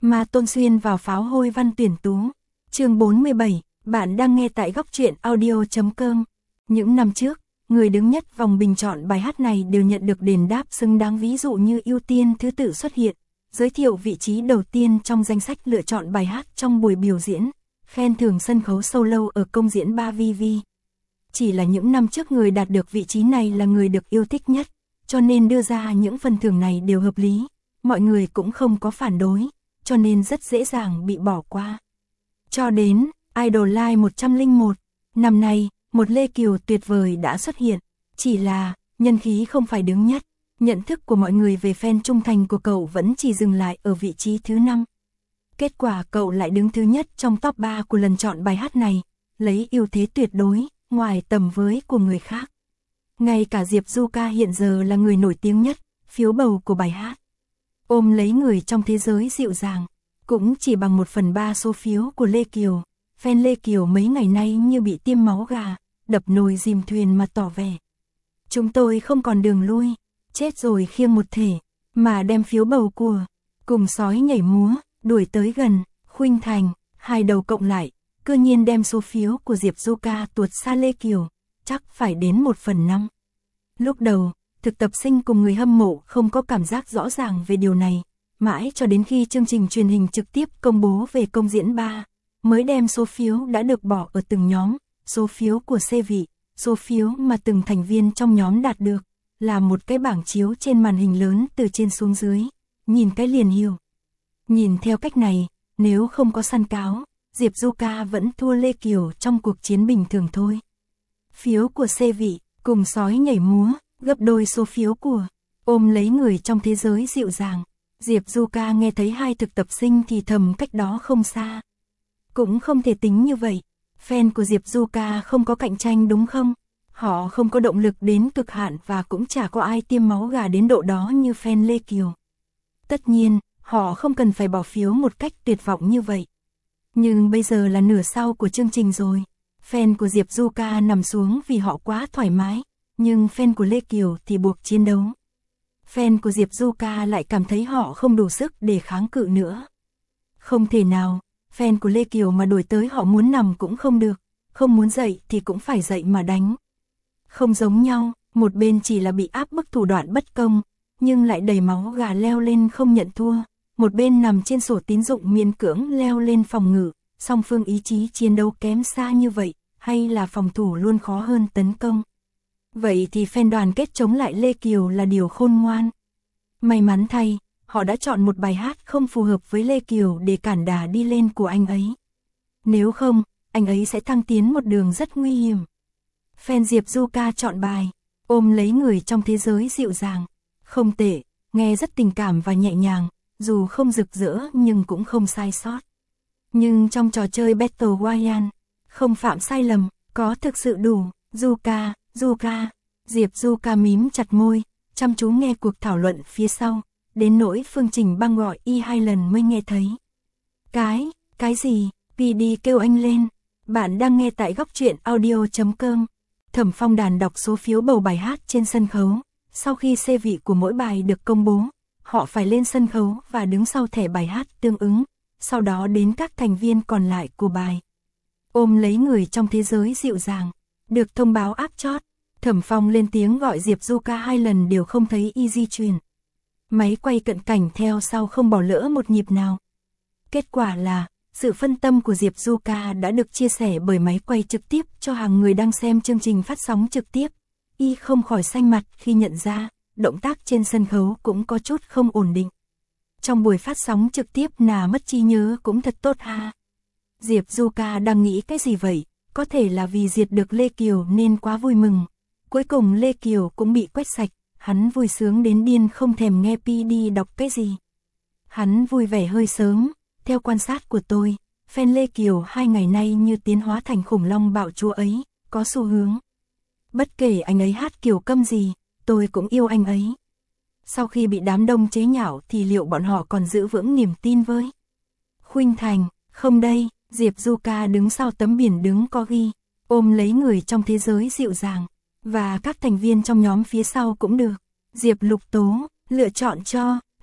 Ma Tôn xuyên vào pháo hôi văn tuyển tú. Chương 47, bạn đang nghe tại góc truyện audio.com. Những năm trước, người đứng nhất vòng bình chọn bài hát này đều nhận được đền đáp xứng đáng, ví dụ như ưu tiên thứ tự xuất hiện, giới thiệu vị trí đầu tiên trong danh sách lựa chọn bài hát trong buổi biểu diễn, khen thưởng sân khấu solo ở công diễn 3VV. Chỉ là những năm trước người đạt được vị trí này là người được yêu thích nhất, cho nên đưa ra những phần thưởng này đều hợp lý, mọi người cũng không có phản đối, cho nên rất dễ dàng bị bỏ qua. Cho đến Idol Live 101, năm nay, một Lê Kiều tuyệt vời đã xuất hiện, chỉ là nhân khí không phải đứng nhất, nhận thức của mọi người về fan trung thành của cậu vẫn chỉ dừng lại ở vị trí thứ 5. Kết quả cậu lại đứng thứ nhất trong top 3 của lần chọn bài hát này, lấy ưu thế tuyệt đối, ngoài tầm với của người khác. Ngay cả Diệp Du Ca hiện giờ là người nổi tiếng nhất, phiếu bầu của bài hát Ôm lấy người trong thế giới dịu dàng, cũng chỉ bằng 1/3 số phiếu của Lê Kiều. Fan Lê Kiều mấy ngày nay như bị tiêm máu gà, đập nồi dìm thuyền mà tỏ vẻ: chúng tôi không còn đường lui, chết rồi khiêng một thể, mà đem phiếu bầu của Cùng Sói Nhảy Múa đuổi tới gần, Khuynh Thành, hai đầu cộng lại, cơ nhiên đem số phiếu của Diệp Du Ca tuột xa Lê Kiều, chắc phải đến 1/5. Lúc đầu, thực tập sinh cùng người hâm mộ không có cảm giác rõ ràng về điều này, mãi cho đến khi chương trình truyền hình trực tiếp công bố về công diễn 3, mới đem số phiếu đã được bỏ ở từng nhóm, số phiếu của C vị, số phiếu mà từng thành viên trong nhóm đạt được, là một cái bảng chiếu trên màn hình lớn từ trên xuống dưới, nhìn cái liền hiểu. Nhìn theo cách này, nếu không có săn cáo, Diệp Du Ca vẫn thua Lê Kiều trong cuộc chiến bình thường thôi. Phiếu của C vị, Cùng Sói Nhảy Múa, gấp đôi số phiếu của Ôm Lấy Người Trong Thế Giới Dịu Dàng. Diệp Du Ca nghe thấy hai thực tập sinh thì thầm cách đó không xa. Cũng không thể tính như vậy, fan của Diệp Du Ca không có cạnh tranh đúng không? Họ không có động lực đến cực hạn và cũng chả có ai tiêm máu gà đến độ đó như fan Lê Kiều. Tất nhiên, họ không cần phải bỏ phiếu một cách tuyệt vọng như vậy. Nhưng bây giờ là nửa sau của chương trình rồi. Fan của Diệp Du Ca nằm xuống vì họ quá thoải mái, nhưng fan của Lê Kiều thì buộc chiến đấu. Fan của Diệp Du Ca lại cảm thấy họ không đủ sức để kháng cự nữa. Không thể nào, fan của Lê Kiều mà đuổi tới họ muốn nằm cũng không được, không muốn dậy thì cũng phải dậy mà đánh. Không giống nhau, một bên chỉ là bị áp bức thủ đoạn bất công, nhưng lại đầy máu gà leo lên không nhận thua, một bên nằm trên sổ tín dụng miễn cưỡng leo lên phòng ngự, song phương ý chí chiến đấu kém xa như vậy, hay là phòng thủ luôn khó hơn tấn công. Vậy thì fan đoàn kết chống lại Lê Kiều là điều khôn ngoan. May mắn thay, họ đã chọn một bài hát không phù hợp với Lê Kiều để cản đà đi lên của anh ấy. Nếu không, anh ấy sẽ thăng tiến một đường rất nguy hiểm. Fan Diệp Du Ca chọn bài Ôm Lấy Người Trong Thế Giới Dịu Dàng. Không tệ, nghe rất tình cảm và nhẹ nhàng, dù không rực rỡ nhưng cũng không sai sót. Nhưng trong trò chơi Battle Royale, không phạm sai lầm, có thực sự đủ. Du Ca, Diệp Du Ca mím chặt môi, chăm chú nghe cuộc thảo luận phía sau, đến nỗi Phương Trình Băng gọi y 2 lần mới nghe thấy. Cái gì? PD kêu anh lên. Bạn đang nghe tại góc truyện audio.com. Thẩm Phong Đàn đọc số phiếu bầu bài hát trên sân khấu. Sau khi C vị của mỗi bài được công bố, họ phải lên sân khấu và đứng sau thẻ bài hát tương ứng, sau đó đến các thành viên còn lại của bài Ôm Lấy Người Trong Thế Giới Dịu Dàng. Được thông báo áp chót, Thẩm Phong lên tiếng gọi Diệp Du Ca 2 lần đều không thấy y di chuyển. Máy quay cận cảnh theo sau không bỏ lỡ một nhịp nào. Kết quả là, sự phân tâm của Diệp Du Ca đã được chia sẻ bởi máy quay trực tiếp cho hàng người đang xem chương trình phát sóng trực tiếp. Y không khỏi xanh mặt khi nhận ra, động tác trên sân khấu cũng có chút không ổn định. Trong buổi phát sóng trực tiếp mất trí nhớ cũng thật tốt ha. Diệp Du Ca đang nghĩ cái gì vậy? Có thể là vì diệt được Lê Kiều nên quá vui mừng. Cuối cùng Lê Kiều cũng bị quét sạch, hắn vui sướng đến điên không thèm nghe PD đọc cái gì. Hắn vui vẻ hơi sớm, theo quan sát của tôi, fan Lê Kiều 2 ngày nay như tiến hóa thành khủng long bạo chúa ấy, có xu hướng. Bất kể anh ấy hát kiểu câm gì, tôi cũng yêu anh ấy. Sau khi bị đám đông chế nhạo thì liệu bọn họ còn giữ vững niềm tin với Khuynh Thành? Không đây. Diệp Du Ca đứng sau tấm biển đứng có ghi Ôm Lấy Người Trong Thế Giới Dịu Dàng, và các thành viên trong nhóm phía sau cũng được. Diệp Lục Tố lựa chọn cho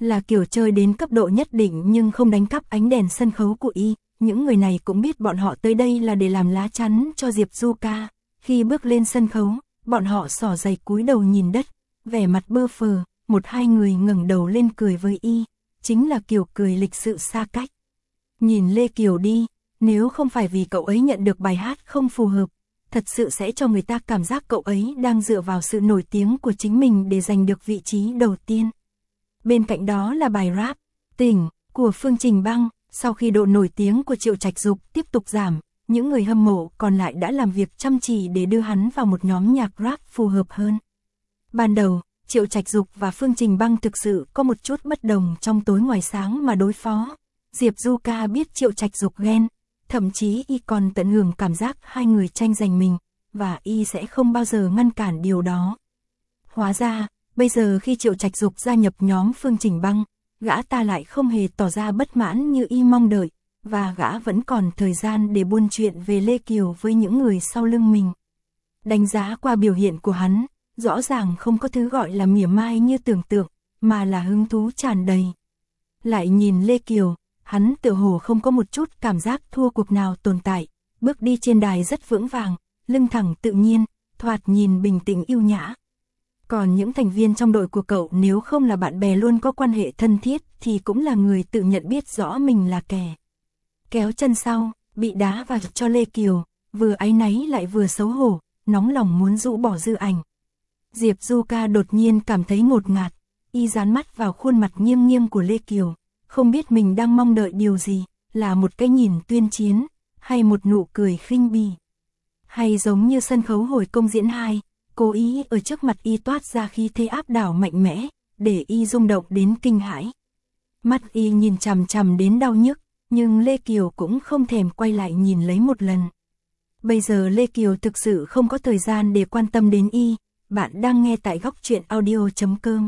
là kiểu chơi đến cấp độ nhất định nhưng không đánh cắp ánh đèn sân khấu của y. Những người này cũng biết bọn họ tới đây là để làm lá chắn cho Diệp Du Ca. Khi bước lên sân khấu, bọn họ xỏ giày cúi đầu nhìn đất, vẻ mặt bơ phờ, một hai người ngẩng đầu lên cười với y, chính là kiểu cười lịch sự xa cách. Nhìn Lê Kiều đi, nếu không phải vì cậu ấy nhận được bài hát không phù hợp, thật sự sẽ cho người ta cảm giác cậu ấy đang dựa vào sự nổi tiếng của chính mình để giành được vị trí đầu tiên. Bên cạnh đó là bài rap, Tỉnh, của Phương Trình Băng. Sau khi độ nổi tiếng của Triệu Trạch Dục tiếp tục giảm, những người hâm mộ còn lại đã làm việc chăm chỉ để đưa hắn vào một nhóm nhạc rap phù hợp hơn. Ban đầu, Triệu Trạch Dục và Phương Trình Băng thực sự có một chút bất đồng trong tối ngoài sáng mà đối phó. Diệp Du Ca biết Triệu Trạch Dục ghen, thậm chí y còn tận hưởng cảm giác hai người tranh giành mình, và y sẽ không bao giờ ngăn cản điều đó. Hóa ra, bây giờ khi Triệu Trạch Dục gia nhập nhóm Phương Trình Băng, gã ta lại không hề tỏ ra bất mãn như y mong đợi, và gã vẫn còn thời gian để buôn chuyện về Lê Kiều với những người sau lưng mình. Đánh giá qua biểu hiện của hắn, rõ ràng không có thứ gọi là mỉa mai như tưởng tượng, mà là hứng thú tràn đầy. Lại nhìn Lê Kiều, hắn tựa hồ không có một chút cảm giác thua cuộc nào tồn tại, bước đi trên đài rất vững vàng, lưng thẳng tự nhiên, thoạt nhìn bình tĩnh yêu nhã. Còn những thành viên trong đội của cậu nếu không là bạn bè luôn có quan hệ thân thiết thì cũng là người tự nhận biết rõ mình là kẻ. Kéo chân sau, bị đá vào cho Lê Kiều, vừa áy náy lại vừa xấu hổ, nóng lòng muốn rũ bỏ dư ảnh. Diệp Du Ca đột nhiên cảm thấy ngột ngạt, y dán mắt vào khuôn mặt nghiêm nghiêm của Lê Kiều, không biết mình đang mong đợi điều gì, là một cái nhìn tuyên chiến, hay một nụ cười khinh bỉ. Hay giống như sân khấu hồi công diễn 2, cố ý ở trước mặt y toát ra khí thế áp đảo mạnh mẽ, để y rung động đến kinh hãi. Mắt y nhìn chằm chằm đến đau nhức, nhưng Lê Kiều cũng không thèm quay lại nhìn lấy một lần. Bây giờ Lê Kiều thực sự không có thời gian để quan tâm đến y. Bạn đang nghe tại góc truyện audio.com.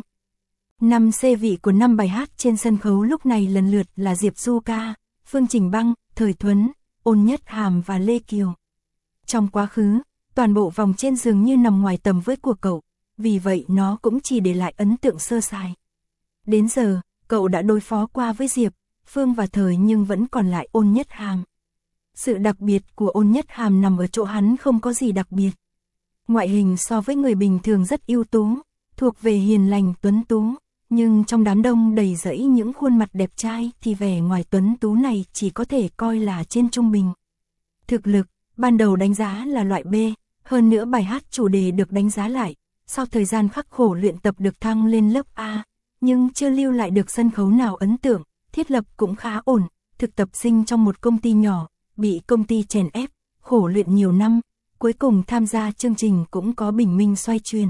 5 C vị của 5 bài hát trên sân khấu lúc này lần lượt là Diệp Du Ca, Phương Trình Băng, Thời Thuấn, Ôn Nhất Hàm và Lê Kiều. Trong quá khứ, toàn bộ vòng trên dường như nằm ngoài tầm với của cậu, vì vậy nó cũng chỉ để lại ấn tượng sơ sài. Đến giờ, cậu đã đối phó qua với Diệp, Phương và Thời nhưng vẫn còn lại Ôn Nhất Hàm. Sự đặc biệt của Ôn Nhất Hàm nằm ở chỗ hắn không có gì đặc biệt. Ngoại hình so với người bình thường rất ưu tú, thuộc về hiền lành tuấn tú, nhưng trong đám đông đầy rẫy những khuôn mặt đẹp trai thì vẻ ngoài tuấn tú này chỉ có thể coi là trên trung bình. Thực lực, ban đầu đánh giá là loại B, hơn nữa bài hát chủ đề được đánh giá lại, sau thời gian khắc khổ luyện tập được thăng lên lớp A, nhưng chưa lưu lại được sân khấu nào ấn tượng, thiết lập cũng khá ổn, thực tập sinh trong một công ty nhỏ, bị công ty chèn ép, khổ luyện nhiều năm, cuối cùng tham gia chương trình cũng có bình minh xoay chuyển.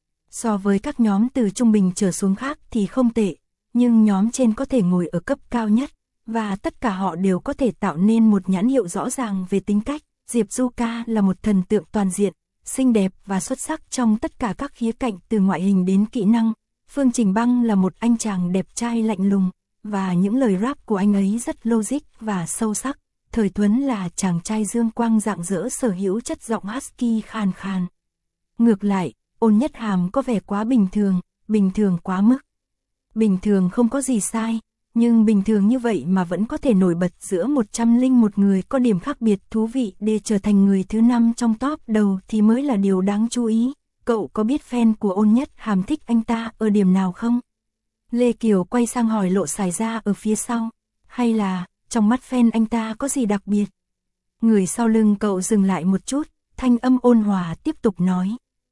So với các nhóm từ trung bình trở xuống khác thì không tệ, nhưng nhóm trên có thể ngồi ở cấp cao nhất, và tất cả họ đều có thể tạo nên một nhãn hiệu rõ ràng về tính cách. Diệp Du Ca là một thần tượng toàn diện, xinh đẹp và xuất sắc trong tất cả các khía cạnh từ ngoại hình đến kỹ năng. Phương Trình Băng là một anh chàng đẹp trai lạnh lùng, và những lời rap của anh ấy rất logic và sâu sắc. Thời Thuấn là chàng trai dương quang rạng rỡ sở hữu chất giọng husky khàn khàn. Ngược lại, Ôn Nhất Hàm có vẻ quá bình thường quá mức. Bình thường không có gì sai, nhưng bình thường như vậy mà vẫn có thể nổi bật giữa 101 người có điểm khác biệt thú vị để trở thành người thứ 5 trong top đầu thì mới là điều đáng chú ý. Cậu có biết fan của Ôn Nhất Hàm thích anh ta ở điểm nào không? Lê Kiều quay sang hỏi Lộ Sải Ra ở phía sau. Hay là, trong mắt fan anh ta có gì đặc biệt? Người sau lưng cậu dừng lại một chút, thanh âm ôn hòa tiếp tục nói.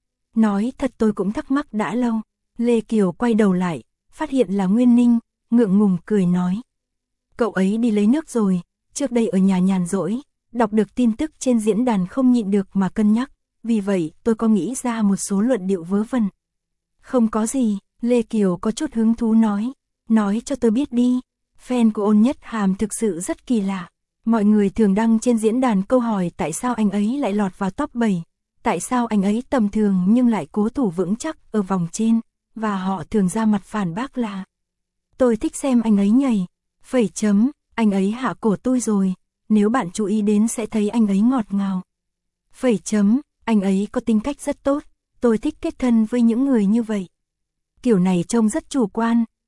Nói thật tôi cũng thắc mắc đã lâu. Lê Kiều quay đầu lại, phát hiện là Nguyên Ninh, ngượng ngùng cười nói. Cậu ấy đi lấy nước rồi, trước đây ở nhà nhàn rỗi, đọc được tin tức trên diễn đàn không nhịn được mà cân nhắc, vì vậy tôi có nghĩ ra một số luận điệu vớ vẩn. Không có gì, Lê Kiều có chút hứng thú nói cho tôi biết đi. Fan của Ôn Nhất Hàm thực sự rất kỳ lạ. Mọi người thường đăng trên diễn đàn câu hỏi tại sao anh ấy lại lọt vào top 7, tại sao anh ấy tầm thường nhưng lại cố thủ vững chắc ở vòng trên, và họ thường ra mặt phản bác là tôi thích xem anh ấy nhảy, anh ấy hạ cổ tôi rồi, nếu bạn chú ý đến sẽ thấy anh ấy ngọt ngào. Anh ấy có tính cách rất tốt, tôi thích kết thân với những người như vậy. Kiểu này trông rất chủ quan,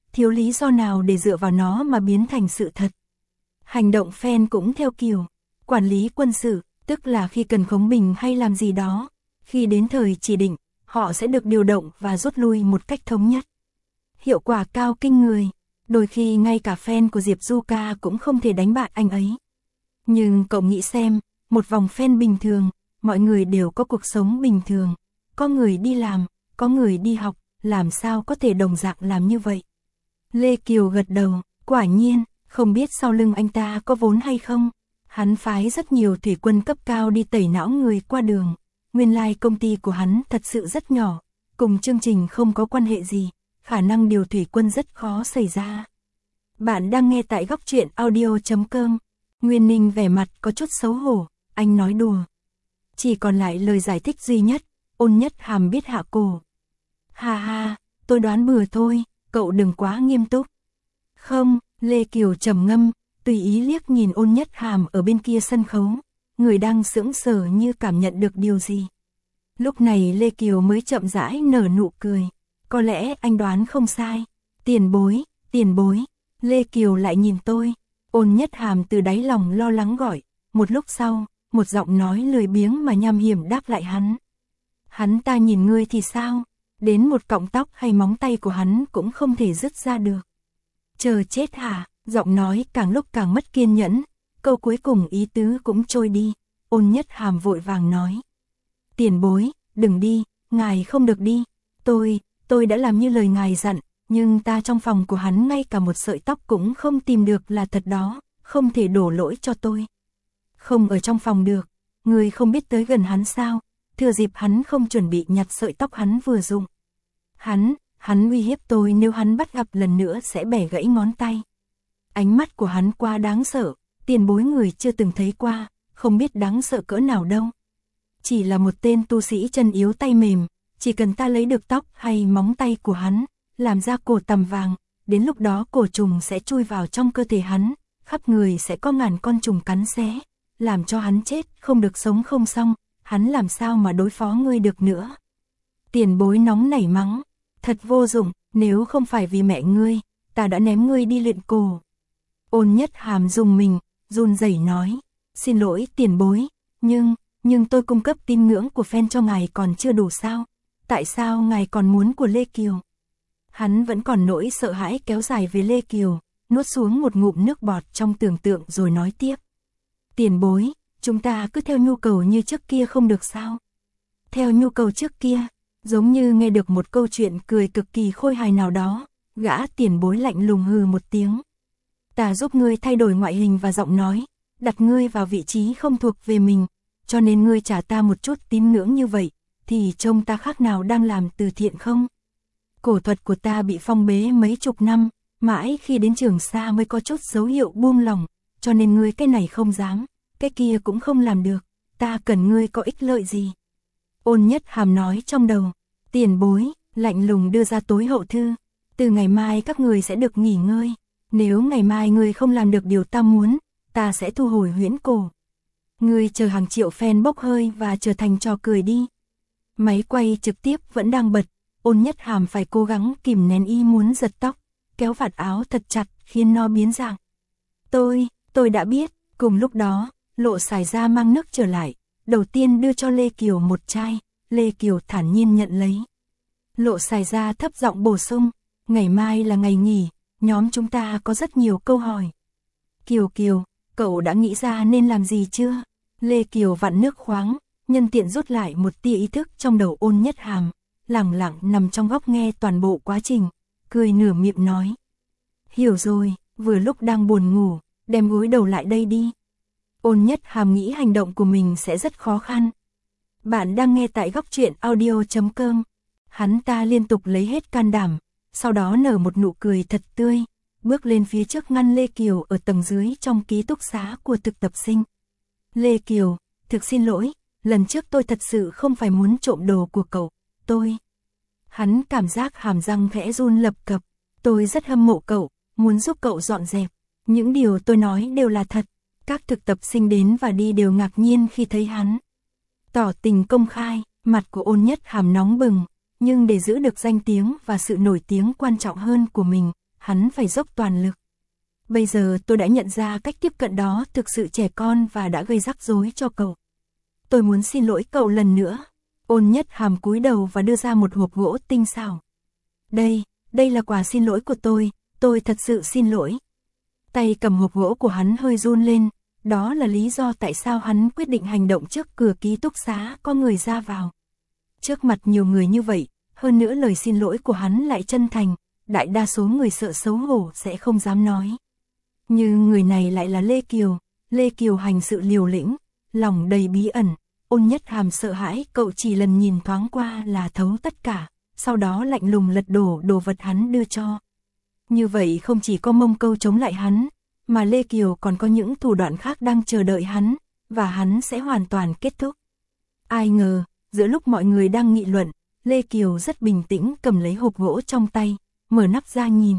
thiếu lý do nào để dựa vào nó mà biến thành sự thật. Hành động fan cũng theo kiểu quản lý quân sự, tức là khi cần khống bình hay làm gì đó, khi đến thời chỉ định, họ sẽ được điều động và rút lui một cách thống nhất. Hiệu quả cao kinh người, đôi khi ngay cả fan của Diệp Du Ca cũng không thể đánh bại anh ấy. Nhưng cậu nghĩ xem, một vòng fan bình thường, mọi người đều có cuộc sống bình thường, có người đi làm, có người đi học, làm sao có thể đồng dạng làm như vậy. Lê Kiều gật đầu, quả nhiên, không biết sau lưng anh ta có vốn hay không. Hắn phái rất nhiều thủy quân cấp cao đi tẩy não người qua đường. Nguyên lai công ty của hắn thật sự rất nhỏ, cùng chương trình không có quan hệ gì, khả năng điều thủy quân rất khó xảy ra. Bạn đang nghe tại góc truyện audio.com. Nguyên Ninh vẻ mặt có chút xấu hổ, anh nói đùa. Chỉ còn lại lời giải thích duy nhất, Ôn Nhất Hàm biết hạ cổ. Ha ha, tôi đoán bừa thôi, cậu đừng quá nghiêm túc. Không, Lê Kiều trầm ngâm, tùy ý liếc nhìn Ôn Nhất Hàm ở bên kia sân khấu, người đang sững sờ như cảm nhận được điều gì. Lúc này Lê Kiều mới chậm rãi nở nụ cười, có lẽ anh đoán không sai. Tiền bối, Lê Kiều lại nhìn tôi. Ôn Nhất Hàm từ đáy lòng lo lắng gọi, một lúc sau, một giọng nói lười biếng mà nham hiểm đáp lại hắn. Hắn ta nhìn ngươi thì sao? Đến một cọng tóc hay móng tay của hắn cũng không thể dứt ra được. Chờ chết hả? Giọng nói càng lúc càng mất kiên nhẫn, câu cuối cùng ý tứ cũng trôi đi. Ôn Nhất Hàm vội vàng nói. Tiền bối, đừng đi, ngài không được đi. Tôi đã làm như lời ngài dặn, nhưng ta trong phòng của hắn ngay cả một sợi tóc cũng không tìm được là thật đó, không thể đổ lỗi cho tôi. Không ở trong phòng được, người không biết tới gần hắn sao, thừa dịp hắn không chuẩn bị nhặt sợi tóc hắn vừa dùng. Hắn uy hiếp tôi nếu hắn bắt gặp lần nữa sẽ bẻ gãy ngón tay. Ánh mắt của hắn quá đáng sợ, tiền bối người chưa từng thấy qua, không biết đáng sợ cỡ nào đâu. Chỉ là một tên tu sĩ chân yếu tay mềm, chỉ cần ta lấy được tóc hay móng tay của hắn, làm ra cổ tằm vàng, đến lúc đó cổ trùng sẽ chui vào trong cơ thể hắn, khắp người sẽ có ngàn con trùng cắn xé, làm cho hắn chết, không được sống không xong, hắn làm sao mà đối phó ngươi được nữa. Tiền bối nóng nảy mắng, thật vô dụng, nếu không phải vì mẹ ngươi, ta đã ném ngươi đi luyện cổ. Ôn Nhất Hàm dùng mình, run rẩy nói, xin lỗi tiền bối, nhưng tôi cung cấp tín ngưỡng của fan cho ngài còn chưa đủ sao, tại sao ngài còn muốn của Lê Kiều? Hắn vẫn còn nỗi sợ hãi kéo dài về Lê Kiều, nuốt xuống một ngụm nước bọt trong tưởng tượng rồi nói tiếp. Tiền bối, chúng ta cứ theo nhu cầu như trước kia không được sao? Theo nhu cầu trước kia, giống như nghe được một câu chuyện cười cực kỳ khôi hài nào đó, gã tiền bối lạnh lùng hừ một tiếng. Ta giúp ngươi thay đổi ngoại hình và giọng nói, đặt ngươi vào vị trí không thuộc về mình, cho nên ngươi trả ta một chút tín ngưỡng như vậy, thì trông ta khác nào đang làm từ thiện không? Cổ thuật của ta bị phong bế mấy chục năm, mãi khi đến Trường Sa mới có chút dấu hiệu buông lỏng, cho nên ngươi cái này không dám, cái kia cũng không làm được, ta cần ngươi có ích lợi gì? Ôn Nhất Hàm nói trong đầu, tiền bối, lạnh lùng đưa ra tối hậu thư, từ ngày mai các người sẽ được nghỉ ngơi, nếu ngày mai ngươi không làm được điều ta muốn, ta sẽ thu hồi huyễn cổ. Ngươi chờ hàng triệu fan bốc hơi và trở thành trò cười đi. Máy quay trực tiếp vẫn đang bật, Ôn Nhất Hàm phải cố gắng kìm nén ý muốn giật tóc, kéo vạt áo thật chặt khiến nó biến dạng. Tôi đã biết, cùng lúc đó, Lộ Sải Gia mang nước trở lại, đầu tiên đưa cho Lê Kiều một chai, Lê Kiều thản nhiên nhận lấy. Lộ Sải Gia thấp giọng bổ sung, ngày mai là ngày nghỉ, nhóm chúng ta có rất nhiều câu hỏi. Kiều, cậu đã nghĩ ra nên làm gì chưa? Lê Kiều vặn nước khoáng, nhân tiện rút lại một tia ý thức trong đầu Ôn Nhất Hàm, lẳng lặng nằm trong góc nghe toàn bộ quá trình, cười nửa miệng nói. Hiểu rồi, vừa lúc đang buồn ngủ, đem gối đầu lại đây đi. Ôn Nhất Hàm nghĩ hành động của mình sẽ rất khó khăn. Bạn đang nghe tại góc truyện audio.com. Hắn ta liên tục lấy hết can đảm, sau đó nở một nụ cười thật tươi, bước lên phía trước ngăn Lê Kiều ở tầng dưới trong ký túc xá của thực tập sinh. Lê Kiều, thực xin lỗi, lần trước tôi thật sự không phải muốn trộm đồ của cậu, Hắn cảm giác hàm răng khẽ run lập cập, tôi rất hâm mộ cậu, muốn giúp cậu dọn dẹp, những điều tôi nói đều là thật. Các thực tập sinh đến và đi đều ngạc nhiên khi thấy hắn. Tỏ tình công khai, mặt của Ôn Nhất Hàm nóng bừng, nhưng để giữ được danh tiếng và sự nổi tiếng quan trọng hơn của mình, hắn phải dốc toàn lực. Bây giờ tôi đã nhận ra cách tiếp cận đó thực sự trẻ con và đã gây rắc rối cho cậu. Tôi muốn xin lỗi cậu lần nữa. Ôn Nhất Hàm cúi đầu và đưa ra một hộp gỗ tinh xảo. Đây là quà xin lỗi của tôi thật sự xin lỗi. Tay cầm hộp gỗ của hắn hơi run lên, đó là lý do tại sao hắn quyết định hành động trước cửa ký túc xá có người ra vào. Trước mặt nhiều người như vậy, hơn nữa lời xin lỗi của hắn lại chân thành, đại đa số người sợ xấu hổ sẽ không dám nói. Nhưng người này lại là Lê Kiều hành sự liều lĩnh, lòng đầy bí ẩn. Ôn Nhất Hàm sợ hãi, cậu chỉ lần nhìn thoáng qua là thấu tất cả, sau đó lạnh lùng lật đổ đồ vật hắn đưa cho. Như vậy không chỉ có Mông Câu chống lại hắn, mà Lê Kiều còn có những thủ đoạn khác đang chờ đợi hắn, và hắn sẽ hoàn toàn kết thúc. Ai ngờ, giữa lúc mọi người đang nghị luận, Lê Kiều rất bình tĩnh cầm lấy hộp gỗ trong tay, mở nắp ra nhìn.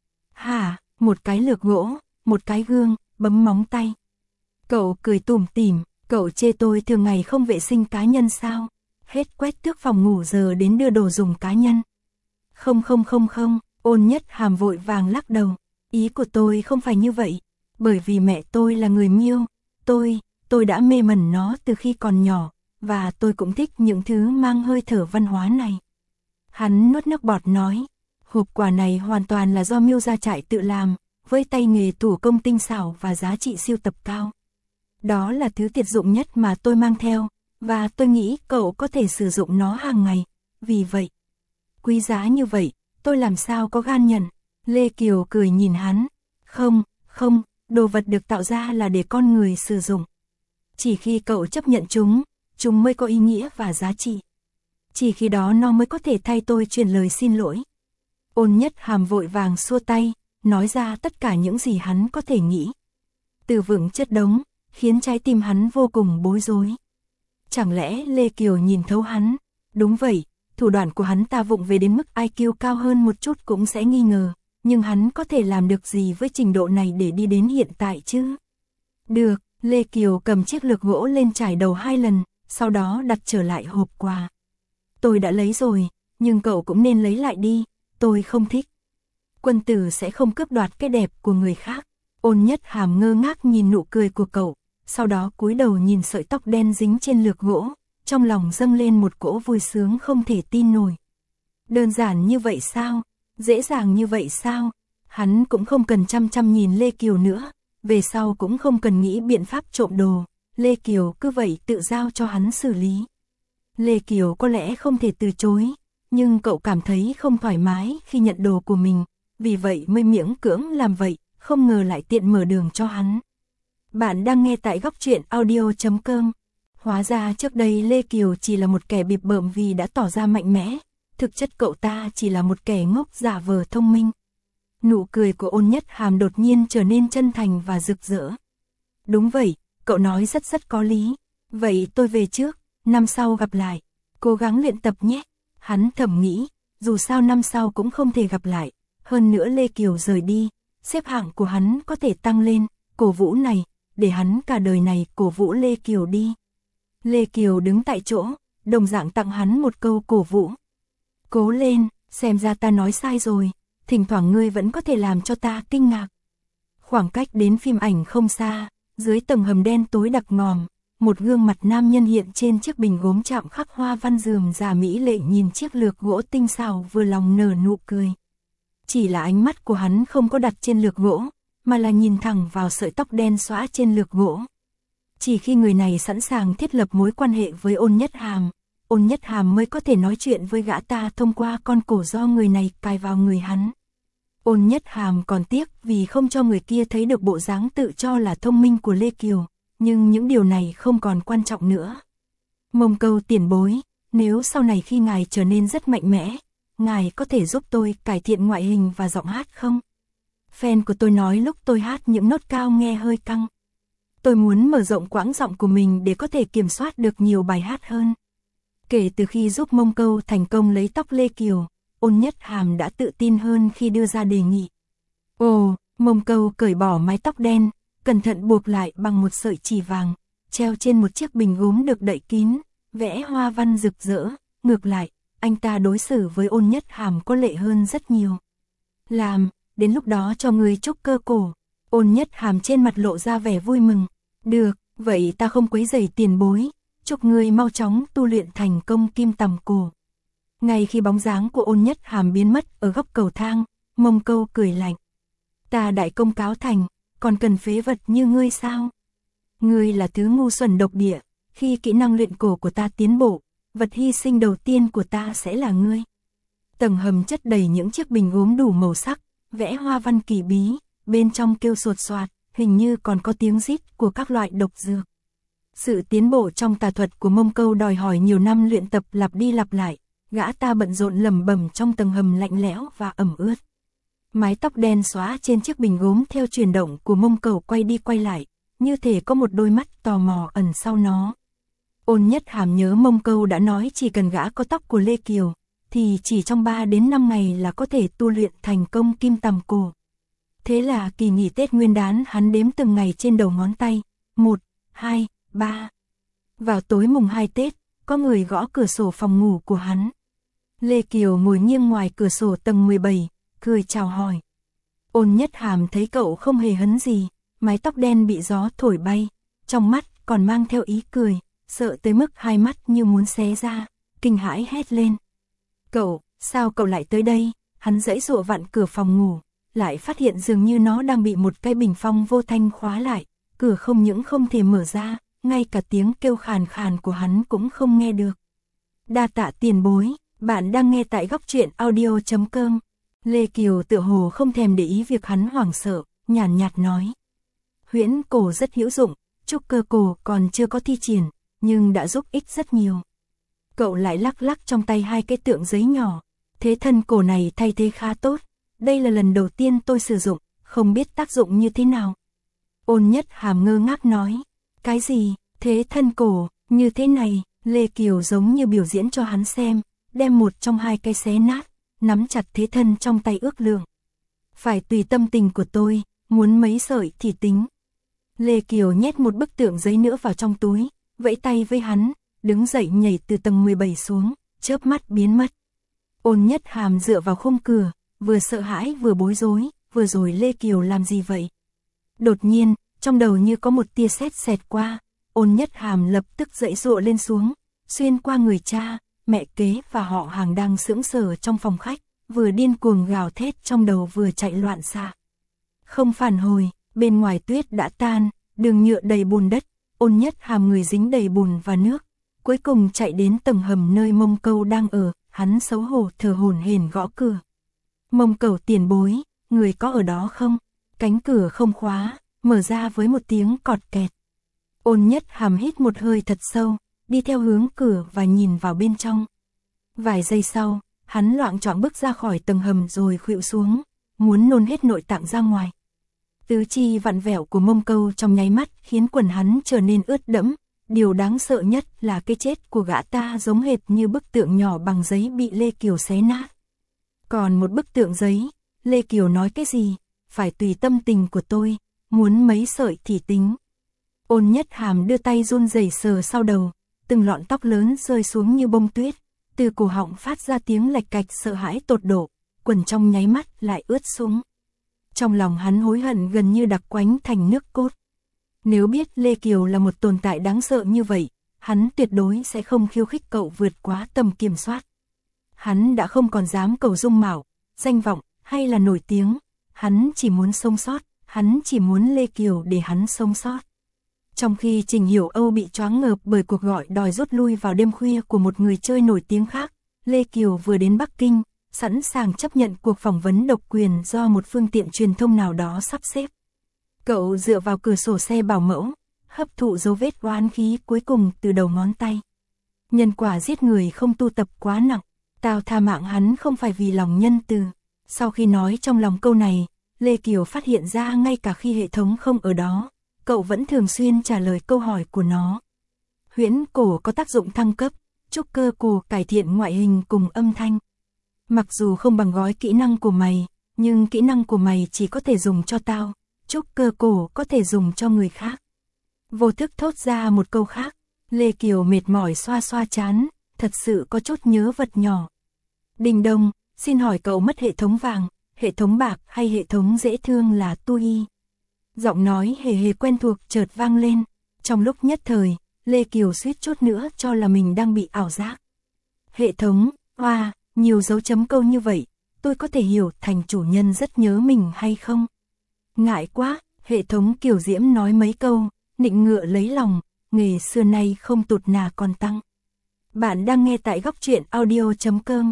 Hả, một cái lược gỗ, một cái gương, bấm móng tay. Cậu cười tủm tỉm, cậu chê tôi thường ngày không vệ sinh cá nhân sao? Hết quét tước phòng ngủ giờ đến đưa đồ dùng cá nhân. Không, Ôn Nhất Hàm vội vàng lắc đầu. Ý của tôi không phải như vậy, bởi vì mẹ tôi là người Miêu, tôi đã mê mẩn nó từ khi còn nhỏ, và tôi cũng thích những thứ mang hơi thở văn hóa này. Hắn nuốt nước bọt nói, hộp quà này hoàn toàn là do Miêu gia trại tự làm, với tay nghề thủ công tinh xảo và giá trị sưu tập cao. Đó là thứ tiện dụng nhất mà tôi mang theo, và tôi nghĩ cậu có thể sử dụng nó hàng ngày, vì vậy. Quý giá như vậy, tôi làm sao có gan nhận. Lê Kiều cười nhìn hắn. Không, đồ vật được tạo ra là để con người sử dụng. Chỉ khi cậu chấp nhận chúng mới có ý nghĩa và giá trị. Chỉ khi đó nó mới có thể thay tôi truyền lời xin lỗi. Ôn Nhất Hàm vội vàng xua tay, nói ra tất cả những gì hắn có thể nghĩ. Từ vựng chất đống, khiến trái tim hắn vô cùng bối rối. Chẳng lẽ Lê Kiều nhìn thấu hắn? Đúng vậy, thủ đoạn của hắn ta vụng về đến mức IQ cao hơn một chút cũng sẽ nghi ngờ. Nhưng hắn có thể làm được gì với trình độ này để đi đến hiện tại chứ? Được, Lê Kiều cầm chiếc lược gỗ lên trải đầu 2 lần, sau đó đặt trở lại hộp quà. Tôi đã lấy rồi, nhưng cậu cũng nên lấy lại đi, tôi không thích. Quân tử sẽ không cướp đoạt cái đẹp của người khác. Ôn Nhất Hàm ngơ ngác nhìn nụ cười của cậu, sau đó cúi đầu nhìn sợi tóc đen dính trên lược gỗ, trong lòng dâng lên một cỗ vui sướng không thể tin nổi. Đơn giản như vậy sao? Dễ dàng như vậy sao? Hắn cũng không cần chăm nhìn Lê Kiều nữa, về sau cũng không cần nghĩ biện pháp trộm đồ, Lê Kiều cứ vậy tự giao cho hắn xử lý. Lê Kiều có lẽ không thể từ chối, nhưng cậu cảm thấy không thoải mái khi nhận đồ của mình, vì vậy mới miễn cưỡng làm vậy, không ngờ lại tiện mở đường cho hắn. Bạn đang nghe tại Góc Truyện Audio.com. Hóa ra trước đây Lê Kiều chỉ là một kẻ bịp bợm vì đã tỏ ra mạnh mẽ. Thực chất cậu ta chỉ là một kẻ ngốc giả vờ thông minh. Nụ cười của Ôn Nhất Hàm đột nhiên trở nên chân thành và rực rỡ. Đúng vậy, cậu nói rất có lý. Vậy tôi về trước, năm sau gặp lại. Cố gắng luyện tập nhé. Hắn thầm nghĩ, dù sao năm sau cũng không thể gặp lại. Hơn nữa Lê Kiều rời đi, xếp hạng của hắn có thể tăng lên. Cổ vũ này, để hắn cả đời này cổ vũ Lê Kiều đi. Lê Kiều đứng tại chỗ, đồng dạng tặng hắn một câu cổ vũ. Cố lên, xem ra ta nói sai rồi, thỉnh thoảng ngươi vẫn có thể làm cho ta kinh ngạc. Khoảng cách đến phim ảnh không xa, dưới tầng hầm đen tối đặc ngòm, một gương mặt nam nhân hiện trên chiếc bình gốm chạm khắc hoa văn rườm rà mỹ lệ nhìn chiếc lược gỗ tinh xảo vừa lòng nở nụ cười. Chỉ là ánh mắt của hắn không có đặt trên lược gỗ, mà là nhìn thẳng vào sợi tóc đen xõa trên lược gỗ. Chỉ khi người này sẵn sàng thiết lập mối quan hệ với Ôn Nhất Hàm mới có thể nói chuyện với gã ta thông qua con cổ do người này cài vào người hắn. Ôn Nhất Hàm còn tiếc vì không cho người kia thấy được bộ dáng tự cho là thông minh của Lê Kiều, nhưng những điều này không còn quan trọng nữa. Mông Câu tiền bối, nếu sau này khi ngài trở nên rất mạnh mẽ, ngài có thể giúp tôi cải thiện ngoại hình và giọng hát không? Fan của tôi nói lúc tôi hát những nốt cao nghe hơi căng. Tôi muốn mở rộng quãng giọng của mình để có thể kiểm soát được nhiều bài hát hơn. Kể từ khi giúp Mông Câu thành công lấy tóc Lê Kiều, Ôn Nhất Hàm đã tự tin hơn khi đưa ra đề nghị. Ồ, Mông Câu cởi bỏ mái tóc đen, cẩn thận buộc lại bằng một sợi chỉ vàng, treo trên một chiếc bình gốm được đậy kín, vẽ hoa văn rực rỡ. Ngược lại, anh ta đối xử với Ôn Nhất Hàm có lệ hơn rất nhiều. đến lúc đó cho ngươi trúc cơ cổ. Ôn Nhất Hàm trên mặt lộ ra vẻ vui mừng. Được, vậy ta không quấy rầy tiền bối, chúc ngươi mau chóng tu luyện thành công kim tầm cổ. Ngay khi bóng dáng của Ôn Nhất Hàm biến mất ở góc cầu thang, Mông Câu cười lạnh. Ta đại công cáo thành, còn cần phế vật như ngươi sao? Ngươi là thứ ngu xuẩn độc địa, khi kỹ năng luyện cổ của ta tiến bộ, vật hy sinh đầu tiên của ta sẽ là ngươi. Tầng hầm chất đầy những chiếc bình gốm đủ màu sắc, vẽ hoa văn kỳ bí, bên trong kêu sột soạt, hình như còn có tiếng rít của các loại độc dược. Sự tiến bộ trong tà thuật của Mông Câu đòi hỏi nhiều năm luyện tập lặp đi lặp lại, gã ta bận rộn lẩm bẩm trong tầng hầm lạnh lẽo và ẩm ướt. Mái tóc đen xóa trên chiếc bình gốm theo chuyển động của Mông Câu quay đi quay lại, như thể có một đôi mắt tò mò ẩn sau nó. Ôn Nhất Hàm nhớ Mông Câu đã nói chỉ cần gã có tóc của Lê Kiều, thì chỉ trong 3 đến 5 ngày là có thể tu luyện thành công kim tầm cổ. Thế là kỳ nghỉ Tết Nguyên đán hắn đếm từng ngày trên đầu ngón tay, 1, 2, 3. Vào tối mùng 2 Tết, có người gõ cửa sổ phòng ngủ của hắn. Lê Kiều ngồi nghiêng ngoài cửa sổ tầng 17, cười chào hỏi. Ôn Nhất Hàm thấy cậu không hề hấn gì, mái tóc đen bị gió thổi bay, trong mắt còn mang theo ý cười, sợ tới mức hai mắt như muốn xé ra, kinh hãi hét lên. Cậu, sao cậu lại tới đây? Hắn giãy giụa vặn cửa phòng ngủ, lại phát hiện dường như nó đang bị một cái bình phong vô thanh khóa lại, cửa không những không thể mở ra, ngay cả tiếng kêu khàn khàn của hắn cũng không nghe được. Đa tạ tiền bối, bạn đang nghe tại góc truyện audio.com. Lê Kiều tựa hồ không thèm để ý việc hắn hoảng sợ, nhàn nhạt nói. Huyễn cổ rất hữu dụng, trúc cơ cổ còn chưa có thi triển, nhưng đã giúp ích rất nhiều. Cậu lại lắc lắc trong tay hai cái tượng giấy nhỏ, thế thân cổ này thay thế khá tốt, đây là lần đầu tiên tôi sử dụng, không biết tác dụng như thế nào. Ôn Nhất Hàm ngơ ngác nói, cái gì, thế thân cổ, như thế này, Lê Kiều giống như biểu diễn cho hắn xem, đem một trong hai cái xé nát, nắm chặt thế thân trong tay ước lượng. Phải tùy tâm tình của tôi, muốn mấy sợi thì tính. Lê Kiều nhét một bức tượng giấy nữa vào trong túi, vẫy tay với hắn, đứng dậy nhảy từ tầng 17 xuống, chớp mắt biến mất. Ôn Nhất Hàm dựa vào khung cửa, vừa sợ hãi vừa bối rối, vừa rồi Lê Kiều làm gì vậy? Đột nhiên, trong đầu như có một tia sét xẹt qua, Ôn Nhất Hàm lập tức giãy giụa lên xuống, xuyên qua người cha, mẹ kế và họ hàng đang sững sờ trong phòng khách, vừa điên cuồng gào thét trong đầu vừa chạy loạn xạ. Không phản hồi, bên ngoài tuyết đã tan, đường nhựa đầy bùn đất, Ôn Nhất Hàm người dính đầy bùn và nước, cuối cùng chạy đến tầng hầm nơi Mông Câu đang ở, hắn xấu hổ thở hổn hển gõ cửa. Mông Câu tiền bối, người có ở đó không? Cánh cửa không khóa, mở ra với một tiếng cọt kẹt. Ôn Nhất Hàm hít một hơi thật sâu, đi theo hướng cửa và nhìn vào bên trong. Vài giây sau, hắn loạng choạng bước ra khỏi tầng hầm rồi khuỵu xuống, muốn nôn hết nội tạng ra ngoài. Tứ chi vặn vẹo của Mông Câu trong nháy mắt khiến quần hắn trở nên ướt đẫm, điều đáng sợ nhất là cái chết của gã ta giống hệt như bức tượng nhỏ bằng giấy bị Lê Kiều xé nát. Còn một bức tượng giấy, Lê Kiều nói cái gì? Phải tùy tâm tình của tôi, muốn mấy sợi thì tính. Ôn Nhất Hàm đưa tay run rẩy sờ sau đầu, từng lọn tóc lớn rơi xuống như bông tuyết, từ cổ họng phát ra tiếng lạch cạch sợ hãi tột độ, quần trong nháy mắt lại ướt sũng. Trong lòng hắn hối hận gần như đặc quánh thành nước cốt. Nếu biết Lê Kiều là một tồn tại đáng sợ như vậy, hắn tuyệt đối sẽ không khiêu khích cậu vượt quá tầm kiểm soát. Hắn đã không còn dám cầu dung mạo, danh vọng hay là nổi tiếng, hắn chỉ muốn sống sót, hắn chỉ muốn Lê Kiều để hắn sống sót. Trong khi Trình Hiểu Âu bị choáng ngợp bởi cuộc gọi đòi rút lui vào đêm khuya của một người chơi nổi tiếng khác, Lê Kiều vừa đến Bắc Kinh, sẵn sàng chấp nhận cuộc phỏng vấn độc quyền do một phương tiện truyền thông nào đó sắp xếp. Cậu dựa vào cửa sổ xe bảo mẫu, hấp thụ dấu vết oán khí cuối cùng từ đầu ngón tay. Nhân quả giết người không tu tập quá nặng, tao tha mạng hắn không phải vì lòng nhân từ. Sau khi nói trong lòng câu này, Lê Kiều phát hiện ra ngay cả khi hệ thống không ở đó, cậu vẫn thường xuyên trả lời câu hỏi của nó. Huyễn cổ có tác dụng thăng cấp, trúc cơ cổ cải thiện ngoại hình cùng âm thanh. Mặc dù không bằng gói kỹ năng của mày, nhưng kỹ năng của mày chỉ có thể dùng cho tao, trúc cơ cổ có thể dùng cho người khác. Vô thức thốt ra một câu khác, Lê Kiều mệt mỏi xoa xoa trán, thật sự có chút nhớ vật nhỏ. Đình Đông, xin hỏi cậu mất hệ thống vàng, hệ thống bạc hay hệ thống dễ thương là TUI. Giọng nói hề hề quen thuộc chợt vang lên. Trong lúc nhất thời, Lê Kiều suýt chút nữa cho là mình đang bị ảo giác. Hệ thống, nhiều dấu chấm câu như vậy, tôi có thể hiểu thành chủ nhân rất nhớ mình hay không? Ngại quá, hệ thống Kiều Diễm nói mấy câu, nịnh ngựa lấy lòng, nghề xưa nay không tụt nà còn tăng. Bạn đang nghe tại góc truyện audio.com.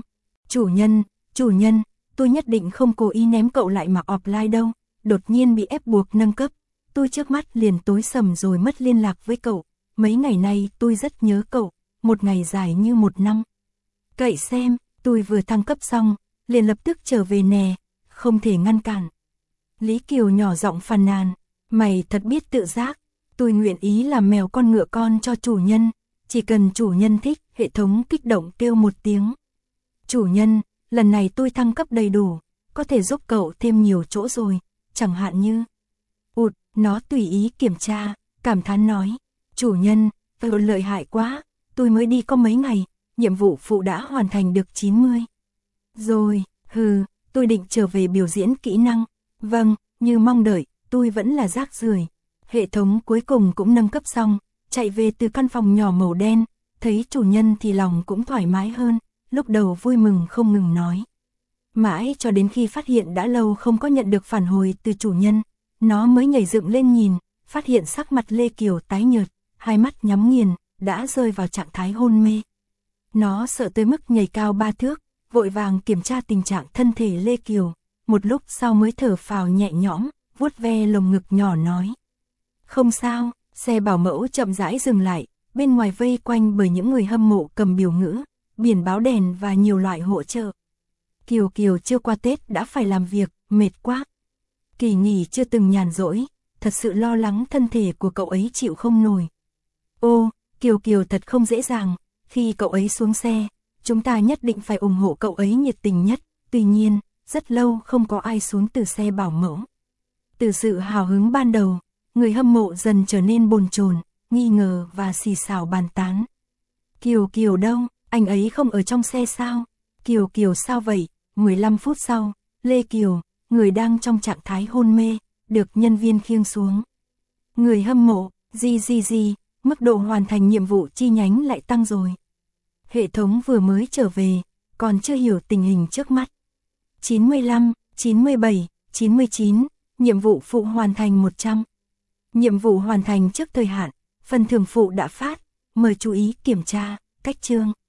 Chủ nhân, tôi nhất định không cố ý ném cậu lại mặc offline đâu, đột nhiên bị ép buộc nâng cấp. Tôi trước mắt liền tối sầm rồi mất liên lạc với cậu, mấy ngày nay tôi rất nhớ cậu, một ngày dài như một năm. Cậy xem, tôi vừa thăng cấp xong, liền lập tức trở về nè, không thể ngăn cản. Lý Kiều nhỏ giọng phàn nàn, mày thật biết tự giác, tôi nguyện ý làm mèo con ngựa con cho chủ nhân, chỉ cần chủ nhân thích, hệ thống kích động kêu một tiếng. Chủ nhân, lần này tôi thăng cấp đầy đủ, có thể giúp cậu thêm nhiều chỗ rồi, chẳng hạn như... Nó tùy ý kiểm tra, cảm thán nói, chủ nhân, lợi hại quá, tôi mới đi có mấy ngày, nhiệm vụ phụ đã hoàn thành được 90. Rồi, tôi định trở về biểu diễn kỹ năng, vâng, như mong đợi, tôi vẫn là rác rưởi. Hệ thống cuối cùng cũng nâng cấp xong, chạy về từ căn phòng nhỏ màu đen, thấy chủ nhân thì lòng cũng thoải mái hơn, lúc đầu vui mừng không ngừng nói. Mãi cho đến khi phát hiện đã lâu không có nhận được phản hồi từ chủ nhân, nó mới nhảy dựng lên nhìn, phát hiện sắc mặt Lê Kiều tái nhợt, hai mắt nhắm nghiền, đã rơi vào trạng thái hôn mê. Nó sợ tới mức nhảy cao 3 thước, vội vàng kiểm tra tình trạng thân thể Lê Kiều, một lúc sau mới thở phào nhẹ nhõm, vuốt ve lồng ngực nhỏ nói. Không sao, xe bảo mẫu chậm rãi dừng lại, bên ngoài vây quanh bởi những người hâm mộ cầm biểu ngữ, biển báo đèn và nhiều loại hỗ trợ. Kiều Kiều chưa qua Tết đã phải làm việc, mệt quá. Kỳ nghỉ chưa từng nhàn rỗi, thật sự lo lắng thân thể của cậu ấy chịu không nổi. Ô, Kiều Kiều thật không dễ dàng, khi cậu ấy xuống xe, chúng ta nhất định phải ủng hộ cậu ấy nhiệt tình nhất, tuy nhiên, rất lâu không có ai xuống từ xe bảo mẫu. Từ sự hào hứng ban đầu, người hâm mộ dần trở nên bồn chồn, nghi ngờ và xì xào bàn tán. Kiều Kiều đâu, anh ấy không ở trong xe sao? Kiều Kiều sao vậy? 15 phút sau, Lê Kiều, người đang trong trạng thái hôn mê, được nhân viên khiêng xuống. Người hâm mộ, mức độ hoàn thành nhiệm vụ chi nhánh lại tăng rồi. Hệ thống vừa mới trở về, còn chưa hiểu tình hình trước mắt. 95, 97, 99, nhiệm vụ phụ hoàn thành 100. Nhiệm vụ hoàn thành trước thời hạn, phần thưởng phụ đã phát, mời chú ý kiểm tra, cách chương.